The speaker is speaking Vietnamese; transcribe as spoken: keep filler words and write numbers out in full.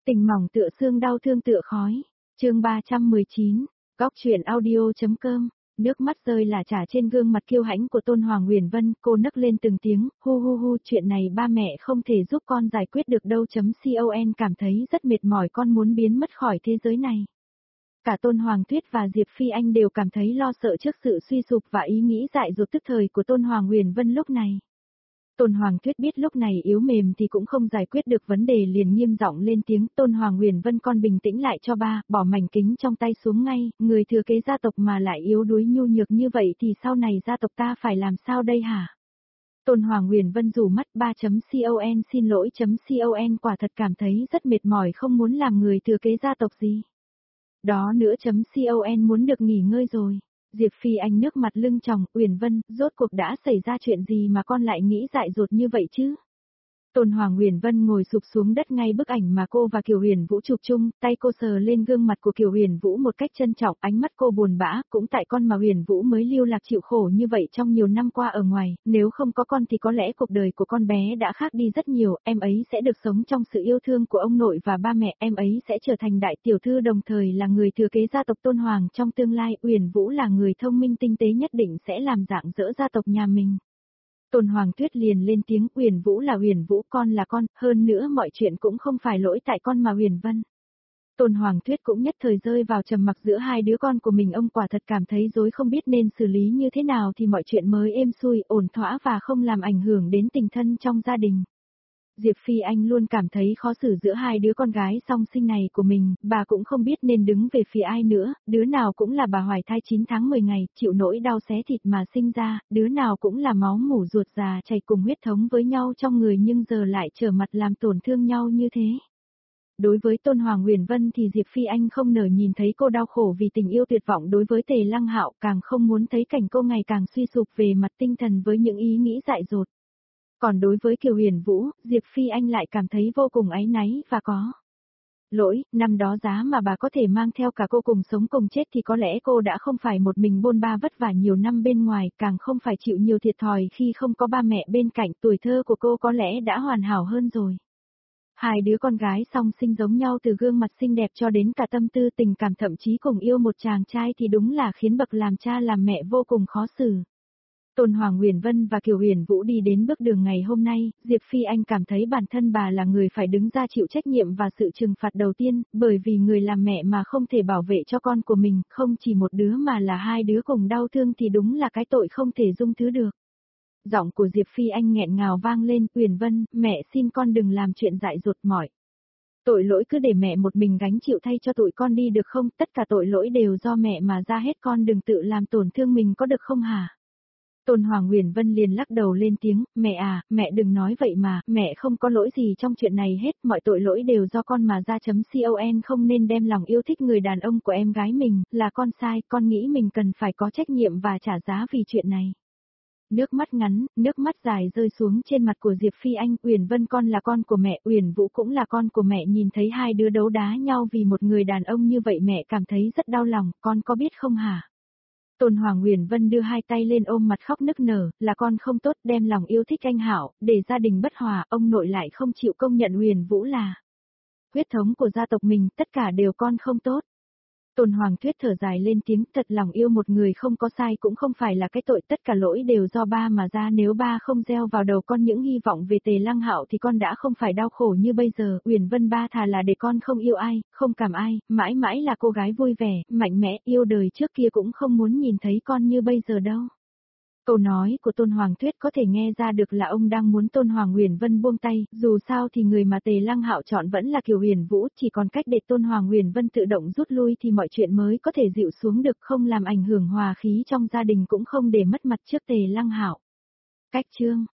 Tình mỏng tựa xương đau thương tựa khói. Chương ba trăm mười chín, Góc truyện audio.com. Nước mắt rơi là trả trên gương mặt kiêu hãnh của Tôn Hoàng Huyền Vân, cô nấc lên từng tiếng, hu hu hu, chuyện này ba mẹ không thể giúp con giải quyết được đâu. Con cảm thấy rất mệt mỏi, con muốn biến mất khỏi thế giới này. Cả Tôn Hoàng Tuyết và Diệp Phi Anh đều cảm thấy lo sợ trước sự suy sụp và ý nghĩ dại dột tức thời của Tôn Hoàng Huyền Vân lúc này. Tôn Hoàng Tuyết biết lúc này yếu mềm thì cũng không giải quyết được vấn đề, liền nghiêm giọng lên tiếng, Tôn Hoàng Huyền Vân, con bình tĩnh lại cho ba, bỏ mảnh kính trong tay xuống ngay, người thừa kế gia tộc mà lại yếu đuối nhu nhược như vậy thì sau này gia tộc ta phải làm sao đây hả? Tôn Hoàng Huyền Vân rủ mắt ba.con xin lỗi.con quả thật cảm thấy rất mệt mỏi, không muốn làm người thừa kế gia tộc gì. Đó nữa.con muốn được nghỉ ngơi rồi. Diệp Phi Anh nước mặt lưng tròng, Uyển Vân, rốt cuộc đã xảy ra chuyện gì mà con lại nghĩ dại dột như vậy chứ? Tôn Hoàng Huyền Vân ngồi sụp xuống đất ngay bức ảnh mà cô và Kiều Huyền Vũ chụp chung, tay cô sờ lên gương mặt của Kiều Huyền Vũ một cách trân trọng, ánh mắt cô buồn bã, cũng tại con mà Huyền Vũ mới lưu lạc chịu khổ như vậy trong nhiều năm qua ở ngoài, nếu không có con thì có lẽ cuộc đời của con bé đã khác đi rất nhiều, em ấy sẽ được sống trong sự yêu thương của ông nội và ba mẹ, em ấy sẽ trở thành đại tiểu thư đồng thời là người thừa kế gia tộc Tôn Hoàng trong tương lai, Huyền Vũ là người thông minh tinh tế nhất định sẽ làm rạng rỡ gia tộc nhà mình. Tôn Hoàng Tuyết liền lên tiếng, Huyền Vũ là Huyền Vũ, con là con, hơn nữa mọi chuyện cũng không phải lỗi tại con mà Huyền Vân. Tôn Hoàng Tuyết cũng nhất thời rơi vào trầm mặc giữa hai đứa con của mình, ông quả thật cảm thấy rối không biết nên xử lý như thế nào thì mọi chuyện mới êm xuôi, ổn thỏa và không làm ảnh hưởng đến tình thân trong gia đình. Diệp Phi Anh luôn cảm thấy khó xử giữa hai đứa con gái song sinh này của mình, bà cũng không biết nên đứng về phía ai nữa, đứa nào cũng là bà hoài thai chín tháng mười ngày, chịu nỗi đau xé thịt mà sinh ra, đứa nào cũng là máu mủ ruột già chảy cùng huyết thống với nhau trong người nhưng giờ lại trở mặt làm tổn thương nhau như thế. Đối với Tôn Hoàng Huyền Vân thì Diệp Phi Anh không nỡ nhìn thấy cô đau khổ vì tình yêu tuyệt vọng đối với Tề Lăng Hạo, càng không muốn thấy cảnh cô ngày càng suy sụp về mặt tinh thần với những ý nghĩ dại dột. Còn đối với Kiều Huyền Vũ, Diệp Phi Anh lại cảm thấy vô cùng áy náy và có lỗi, năm đó giá mà bà có thể mang theo cả cô cùng sống cùng chết thì có lẽ cô đã không phải một mình bôn ba vất vả nhiều năm bên ngoài, càng không phải chịu nhiều thiệt thòi khi không có ba mẹ bên cạnh, tuổi thơ của cô có lẽ đã hoàn hảo hơn rồi. Hai đứa con gái song sinh giống nhau từ gương mặt xinh đẹp cho đến cả tâm tư tình cảm, thậm chí cùng yêu một chàng trai thì đúng là khiến bậc làm cha làm mẹ vô cùng khó xử. Tôn Hoàng Huyền Vân và Kiều Huyền Vũ đi đến bước đường ngày hôm nay, Diệp Phi Anh cảm thấy bản thân bà là người phải đứng ra chịu trách nhiệm và sự trừng phạt đầu tiên, bởi vì người làm mẹ mà không thể bảo vệ cho con của mình, không chỉ một đứa mà là hai đứa cùng đau thương thì đúng là cái tội không thể dung thứ được. Giọng của Diệp Phi Anh nghẹn ngào vang lên, Huyền Vân, mẹ xin con đừng làm chuyện dại dột mỏi. Tội lỗi cứ để mẹ một mình gánh chịu thay cho tụi con đi được không, tất cả tội lỗi đều do mẹ mà ra hết, con đừng tự làm tổn thương mình có được không hả? Tôn Hoàng Huyền Vân liền lắc đầu lên tiếng, mẹ à, mẹ đừng nói vậy mà, mẹ không có lỗi gì trong chuyện này hết, mọi tội lỗi đều do con mà ra.con không nên đem lòng yêu thích người đàn ông của em gái mình, là con sai, con nghĩ mình cần phải có trách nhiệm và trả giá vì chuyện này. Nước mắt ngắn, nước mắt dài rơi xuống trên mặt của Diệp Phi Anh, Uyển Vân, con là con của mẹ, Uyển Vũ cũng là con của mẹ, nhìn thấy hai đứa đấu đá nhau vì một người đàn ông như vậy mẹ cảm thấy rất đau lòng, con có biết không hả? Tôn Hoàng Huyền Vân đưa hai tay lên ôm mặt khóc nức nở, là con không tốt, đem lòng yêu thích anh Hạo, để gia đình bất hòa, ông nội lại không chịu công nhận Huyền Vũ là huyết thống của gia tộc mình, tất cả đều con không tốt. Tôn Hoàng Tuyết thở dài lên tiếng, thật lòng yêu một người không có sai cũng không phải là cái tội, tất cả lỗi đều do ba mà ra, nếu ba không gieo vào đầu con những hy vọng về Tề Lăng Hạo thì con đã không phải đau khổ như bây giờ, Uyển Vân, ba thà là để con không yêu ai, không cảm ai, mãi mãi là cô gái vui vẻ, mạnh mẽ, yêu đời trước kia cũng không muốn nhìn thấy con như bây giờ đâu. Câu nói của Tôn Hoàng Tuyết có thể nghe ra được là ông đang muốn Tôn Hoàng Huyền Vân buông tay, dù sao thì người mà Tề Lăng Hạo chọn vẫn là Kiều Huyền Vũ, chỉ còn cách để Tôn Hoàng Huyền Vân tự động rút lui thì mọi chuyện mới có thể dịu xuống được, không làm ảnh hưởng hòa khí trong gia đình cũng không để mất mặt trước Tề Lăng Hạo. Cách chương